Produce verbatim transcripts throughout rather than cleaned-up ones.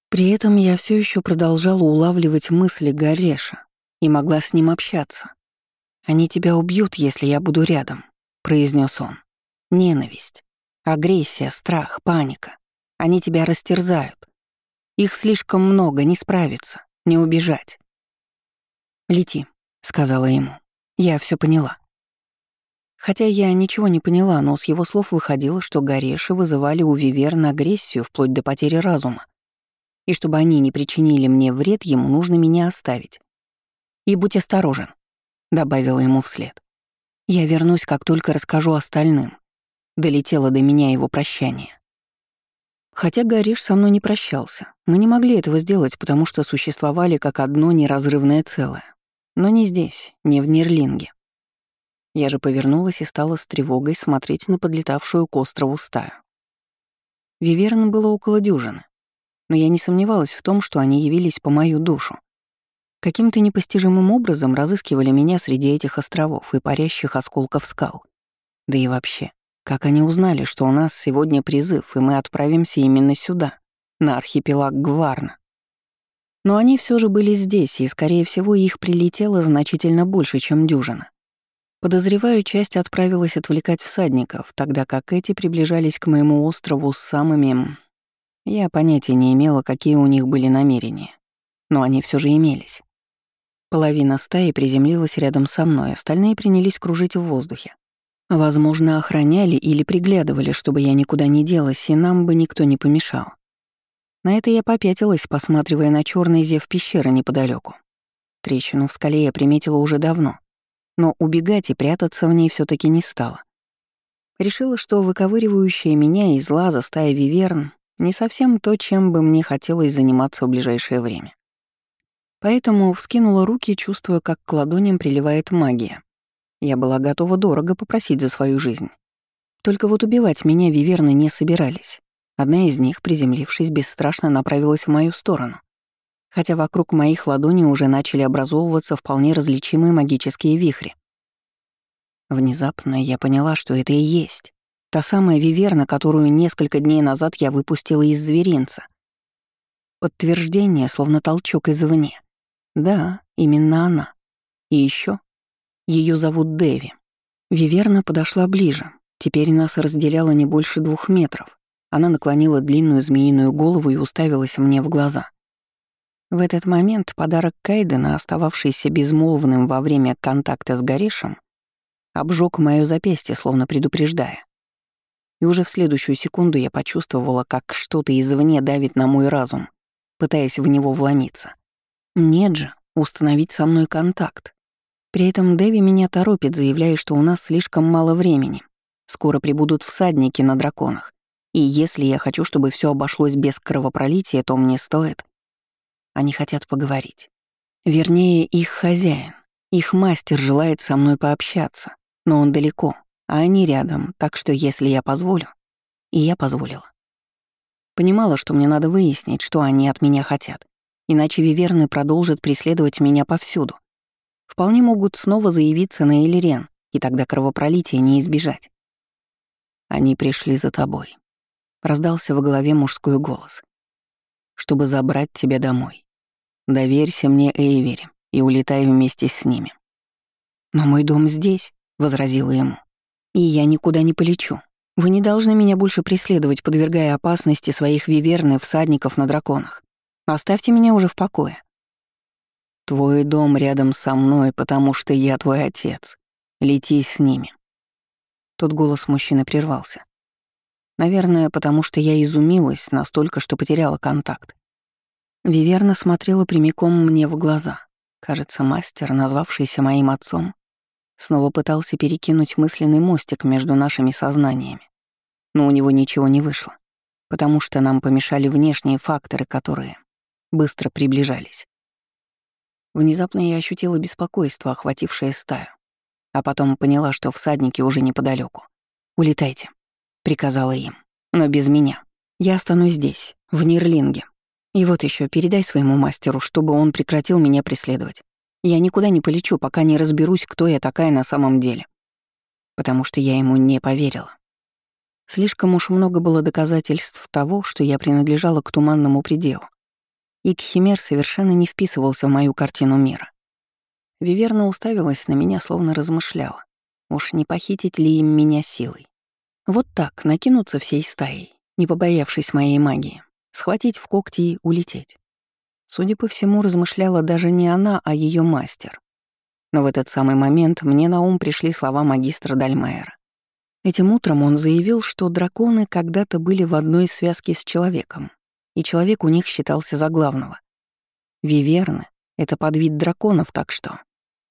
При этом я все еще продолжала улавливать мысли Гореша и могла с ним общаться. «Они тебя убьют, если я буду рядом», — произнес он. «Ненависть, агрессия, страх, паника. Они тебя растерзают. Их слишком много, не справиться, не убежать». «Лети», — сказала ему. «Я все поняла». Хотя я ничего не поняла, но с его слов выходило, что Гореши вызывали у Виверн агрессию вплоть до потери разума. И чтобы они не причинили мне вред, ему нужно меня оставить. «И будь осторожен», — добавила ему вслед. «Я вернусь, как только расскажу остальным». Долетело до меня его прощание. Хотя Гореш со мной не прощался. Мы не могли этого сделать, потому что существовали как одно неразрывное целое. Но не здесь, не в Нирлинге. Я же повернулась и стала с тревогой смотреть на подлетавшую к острову стаю. Виверн было около дюжины, но я не сомневалась в том, что они явились по мою душу. Каким-то непостижимым образом разыскивали меня среди этих островов и парящих осколков скал. Да и вообще, как они узнали, что у нас сегодня призыв, и мы отправимся именно сюда, на архипелаг Гварна? Но они все же были здесь, и, скорее всего, их прилетело значительно больше, чем дюжина. Подозреваю, часть отправилась отвлекать всадников, тогда как эти приближались к моему острову с самыми... Я понятия не имела, какие у них были намерения, но они все же имелись. Половина стаи приземлилась рядом со мной, остальные принялись кружить в воздухе. Возможно, охраняли или приглядывали, чтобы я никуда не делась, и нам бы никто не помешал. На это я попятилась, посматривая на черный зев пещеры неподалеку. Трещину в скале я приметила уже давно, но убегать и прятаться в ней все таки не стала. Решила, что выковыривающая меня из лаза стая виверн не совсем то, чем бы мне хотелось заниматься в ближайшее время. Поэтому вскинула руки, чувствуя, как к ладоням приливает магия. Я была готова дорого попросить за свою жизнь. Только вот убивать меня виверны не собирались. Одна из них, приземлившись, бесстрашно направилась в мою сторону, хотя вокруг моих ладоней уже начали образовываться вполне различимые магические вихри. Внезапно я поняла, что это и есть та самая виверна, которую несколько дней назад я выпустила из зверинца. Подтверждение, словно толчок извне. Да, именно она. И еще ее зовут Дэви. Виверна подошла ближе. Теперь нас разделяло не больше двух метров. Она наклонила длинную змеиную голову и уставилась мне в глаза. В этот момент подарок Кайдена, остававшийся безмолвным во время контакта с Горешем, обжег моё запястье, словно предупреждая. И уже в следующую секунду я почувствовала, как что-то извне давит на мой разум, пытаясь в него вломиться. Нет же, установить со мной контакт. При этом Дэви меня торопит, заявляя, что у нас слишком мало времени. Скоро прибудут всадники на драконах. И если я хочу, чтобы все обошлось без кровопролития, то мне стоит. Они хотят поговорить. Вернее, их хозяин, их мастер желает со мной пообщаться, но он далеко, а они рядом, так что если я позволю... И я позволила. Понимала, что мне надо выяснить, что они от меня хотят, иначе виверны продолжат преследовать меня повсюду. Вполне могут снова заявиться на Элирен, и тогда кровопролития не избежать. «Они пришли за тобой», — раздался в голове мужской голос, «чтобы забрать тебя домой. Доверься мне, Эйвери, и улетай вместе с ними». «Но мой дом здесь», — возразила ему, «и я никуда не полечу. Вы не должны меня больше преследовать, подвергая опасности своих виверн и всадников на драконах. Оставьте меня уже в покое». «Твой дом рядом со мной, потому что я твой отец. Лети с ними». Тут голос мужчины прервался. Наверное, потому что я изумилась настолько, что потеряла контакт. Виверна смотрела прямиком мне в глаза. Кажется, мастер, назвавшийся моим отцом, снова пытался перекинуть мысленный мостик между нашими сознаниями. Но у него ничего не вышло, потому что нам помешали внешние факторы, которые быстро приближались. Внезапно я ощутила беспокойство, охватившее стаю, а потом поняла, что всадники уже неподалеку. «Улетайте», — приказала им, — «но без меня. Я останусь здесь, в Нирлинге. И вот еще передай своему мастеру, чтобы он прекратил меня преследовать. Я никуда не полечу, пока не разберусь, кто я такая на самом деле». Потому что я ему не поверила. Слишком уж много было доказательств того, что я принадлежала к туманному пределу. и Кхимер совершенно не вписывался в мою картину мира. Виверна уставилась на меня, словно размышляла. Уж не похитить ли им меня силой? Вот так, накинуться всей стаей, не побоявшись моей магии, схватить в когти и улететь. Судя по всему, размышляла даже не она, а ее мастер. Но в этот самый момент мне на ум пришли слова магистра Дальмайера. Этим утром он заявил, что драконы когда-то были в одной связке с человеком, и человек у них считался за главного. Виверны — это подвид драконов, так что...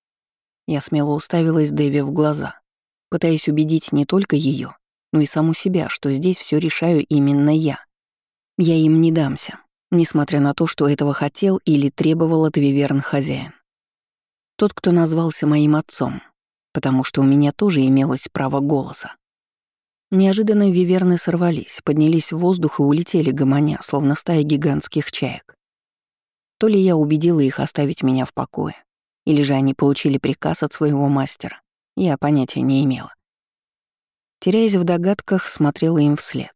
Я смело уставилась Дэви в глаза, пытаясь убедить не только ее, но и саму себя, что здесь все решаю именно я. Я им не дамся, несмотря на то, что этого хотел или требовал от Виверн хозяин. Тот, кто назвался моим отцом, потому что у меня тоже имелось право голоса. Неожиданно виверны сорвались, поднялись в воздух и улетели гомоня, словно стая гигантских чаек. То ли я убедила их оставить меня в покое, или же они получили приказ от своего мастера, я понятия не имела. Теряясь в догадках, смотрела им вслед.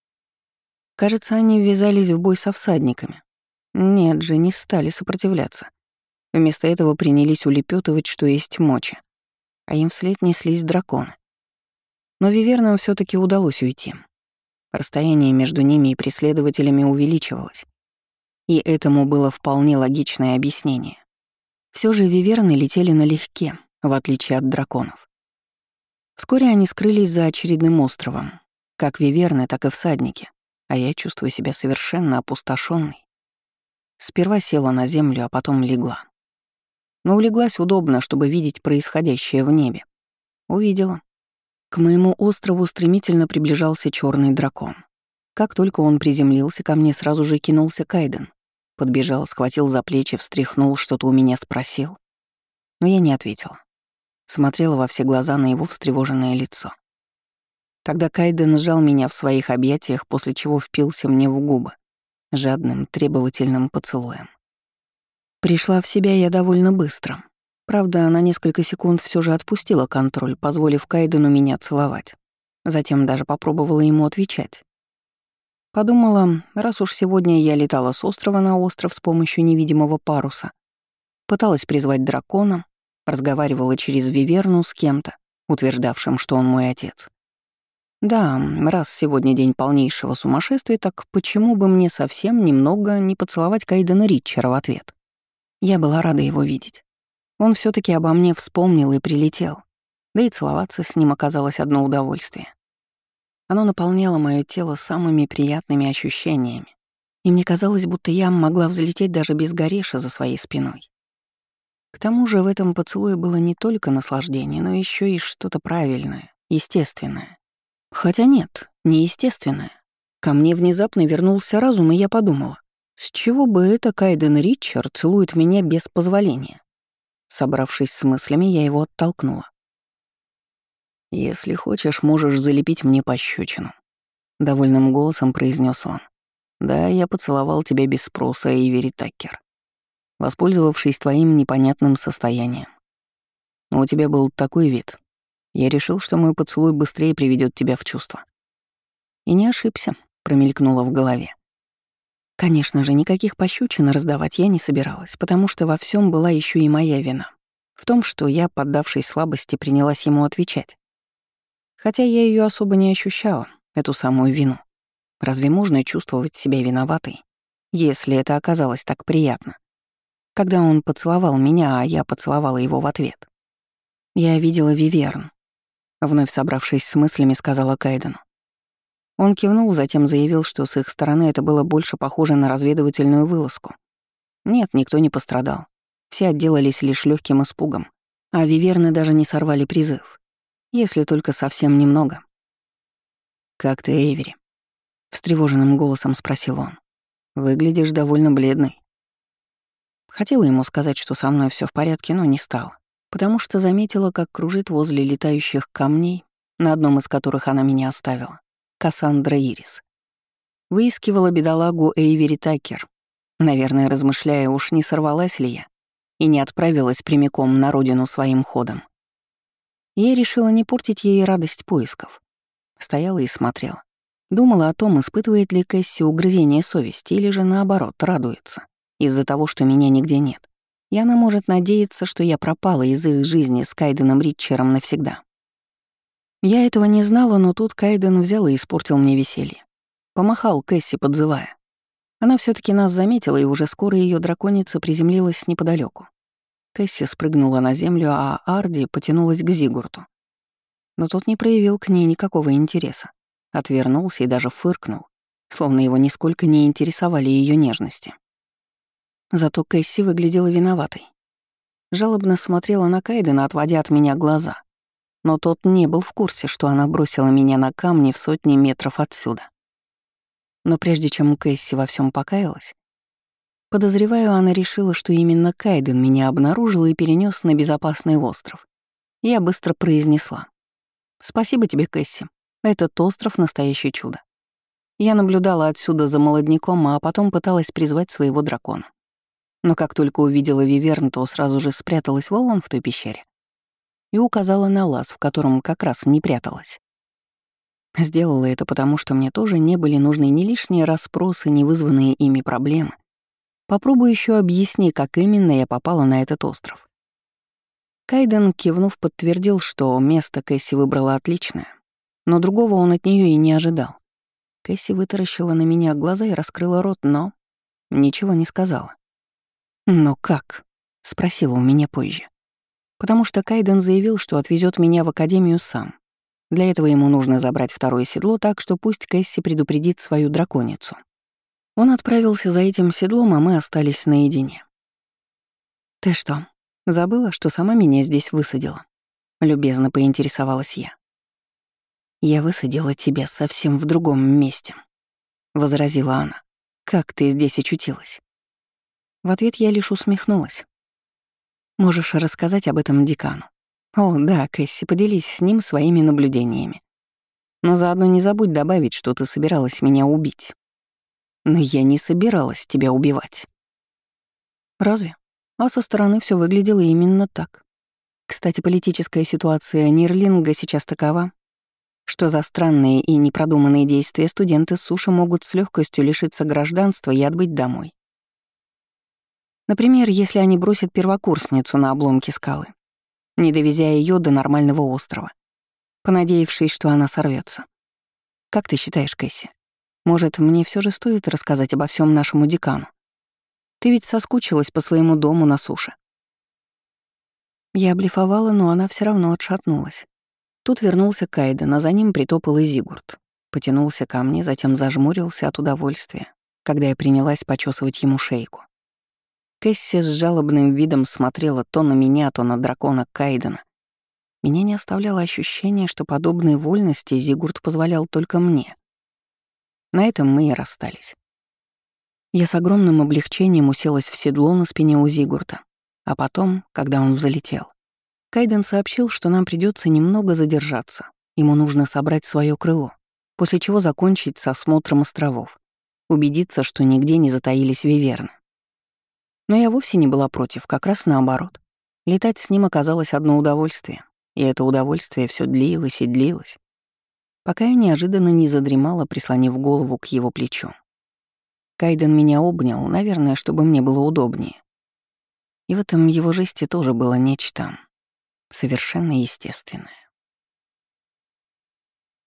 Кажется, они ввязались в бой со всадниками. Нет же, не стали сопротивляться. Вместо этого принялись улепетывать, что есть мочи. А им вслед неслись драконы. Но вивернам все таки удалось уйти. Расстояние между ними и преследователями увеличивалось. И этому было вполне логичное объяснение. Все же виверны летели налегке, в отличие от драконов. Вскоре они скрылись за очередным островом. Как виверны, так и всадники. А я чувствую себя совершенно опустошенной. Сперва села на землю, а потом легла. Но улеглась удобно, чтобы видеть происходящее в небе. Увидела. К моему острову стремительно приближался черный дракон. Как только он приземлился, ко мне сразу же кинулся Кайден. Подбежал, схватил за плечи, встряхнул, что-то у меня спросил. Но я не ответила. Смотрела во все глаза на его встревоженное лицо. Тогда Кайден сжал меня в своих объятиях, после чего впился мне в губы, жадным, требовательным поцелуем. Пришла в себя я довольно быстро. Правда, на несколько секунд все же отпустила контроль, позволив Кайдену меня целовать. Затем даже попробовала ему отвечать. Подумала, раз уж сегодня я летала с острова на остров с помощью невидимого паруса, пыталась призвать дракона, разговаривала через Виверну с кем-то, утверждавшим, что он мой отец. Да, раз сегодня день полнейшего сумасшествия, так почему бы мне совсем немного не поцеловать Кайдена Ритчера в ответ? Я была рада его видеть. Он все таки обо мне вспомнил и прилетел. Да и целоваться с ним оказалось одно удовольствие. Оно наполняло мое тело самыми приятными ощущениями, и мне казалось, будто я могла взлететь даже без Гореша за своей спиной. К тому же в этом поцелуе было не только наслаждение, но еще и что-то правильное, естественное. Хотя нет, неестественное. Ко мне внезапно вернулся разум, и я подумала, с чего бы это Кайден Ритчер целует меня без позволения? Собравшись с мыслями, я его оттолкнула. «Если хочешь, можешь залепить мне пощечину», — довольным голосом произнес он. «Да, я поцеловал тебя без спроса, Эйвери Таккер, воспользовавшись твоим непонятным состоянием. Но у тебя был такой вид. Я решил, что мой поцелуй быстрее приведет тебя в чувство». И не ошибся, промелькнуло в голове. Конечно же, никаких пощечин раздавать я не собиралась, потому что во всем была еще и моя вина. В том, что я, поддавшись слабости, принялась ему отвечать. Хотя я ее особо не ощущала, эту самую вину. Разве можно чувствовать себя виноватой, если это оказалось так приятно? Когда он поцеловал меня, а я поцеловала его в ответ. Я видела Виверн. Вновь собравшись с мыслями, сказала Кайдену. Он кивнул, затем заявил, что с их стороны это было больше похоже на разведывательную вылазку. Нет, никто не пострадал. Все отделались лишь легким испугом, а Виверны даже не сорвали призыв. Если только совсем немного. «Как ты, Эйвери?» — встревоженным голосом спросил он. «Выглядишь довольно бледной». Хотела ему сказать, что со мной все в порядке, но не стала, потому что заметила, как кружит возле летающих камней, на одном из которых она меня оставила, Кассандра Ирис. Выискивала бедолагу Эйвери Таккер, наверное, размышляя, уж не сорвалась ли я, и не отправилась прямиком на родину своим ходом. Я решила не портить ей радость поисков. Стояла и смотрела. Думала о том, испытывает ли Кэсси угрызение совести или же, наоборот, радуется. из-за того, что меня нигде нет. И она может надеяться, что я пропала из их жизни с Кайденом Ритчером навсегда. Я этого не знала, но тут Кайден взял и испортил мне веселье. Помахал Кэсси, подзывая. Она все таки нас заметила, и уже скоро ее драконица приземлилась неподалеку. Кэсси спрыгнула на землю, а Арди потянулась к Зигурту. Но тот не проявил к ней никакого интереса. Отвернулся и даже фыркнул, словно его нисколько не интересовали ее нежности. Зато Кэсси выглядела виноватой. Жалобно смотрела на Кайдена, отводя от меня глаза. Но тот не был в курсе, что она бросила меня на камни в сотни метров отсюда. Но прежде чем Кэсси во всем покаялась, подозреваю, она решила, что именно Кайден меня обнаружил и перенес на безопасный остров. Я быстро произнесла: «Спасибо тебе, Кэсси. Этот остров — настоящее чудо». Я наблюдала отсюда за молодняком, а потом пыталась призвать своего дракона. Но как только увидела Виверн, то сразу же спряталась вон в той пещере и указала на лаз, в котором как раз не пряталась. Сделала это потому, что мне тоже не были нужны ни лишние расспросы, ни вызванные ими проблемы. Попробуй еще объясни, как именно я попала на этот остров. Кайден, кивнув, подтвердил, что место Кэсси выбрала отличное, но другого он от нее и не ожидал. Кэсси вытаращила на меня глаза и раскрыла рот, но ничего не сказала. «Но как?» — спросила у меня позже. Потому что Кайден заявил, что отвезет меня в академию сам. Для этого ему нужно забрать второе седло, так что пусть Кэсси предупредит свою драконицу. Он отправился за этим седлом, а мы остались наедине. «Ты что, забыла, что сама меня здесь высадила?» — любезно поинтересовалась я. «Я высадила тебя совсем в другом месте», — возразила она. «Как ты здесь очутилась?» В ответ я лишь усмехнулась. «Можешь рассказать об этом декану?» «О, да, Кэсси, поделись с ним своими наблюдениями. Но заодно не забудь добавить, что ты собиралась меня убить». «Но я не собиралась тебя убивать». «Разве? А со стороны все выглядело именно так. Кстати, политическая ситуация Нирлинга сейчас такова, что за странные и непродуманные действия студенты суши могут с легкостью лишиться гражданства и отбыть домой. Например, если они бросят первокурсницу на обломке скалы, не довезя ее до нормального острова, понадеявшись, что она сорвется. Как ты считаешь, Кэсси, может, мне все же стоит рассказать обо всем нашему декану? Ты ведь соскучилась по своему дому на суше». Я блефовала, но она все равно отшатнулась. Тут вернулся Кайден, а за ним притопал и Зигурд. Потянулся ко мне, затем зажмурился от удовольствия, когда я принялась почесывать ему шейку. Кэсси с жалобным видом смотрела то на меня, то на дракона Кайдена. Меня не оставляло ощущение, что подобные вольности Зигурд позволял только мне. На этом мы и расстались. Я с огромным облегчением уселась в седло на спине у Зигурда, а потом, когда он взлетел, Кайден сообщил, что нам придется немного задержаться. Ему нужно собрать свое крыло, после чего закончить с осмотром островов, убедиться, что нигде не затаились виверны. Но я вовсе не была против, как раз наоборот. Летать с ним оказалось одно удовольствие, и это удовольствие все длилось и длилось, пока я неожиданно не задремала, прислонив голову к его плечу. Кайден меня обнял, наверное, чтобы мне было удобнее. И в этом его жесте тоже было нечто совершенно естественное.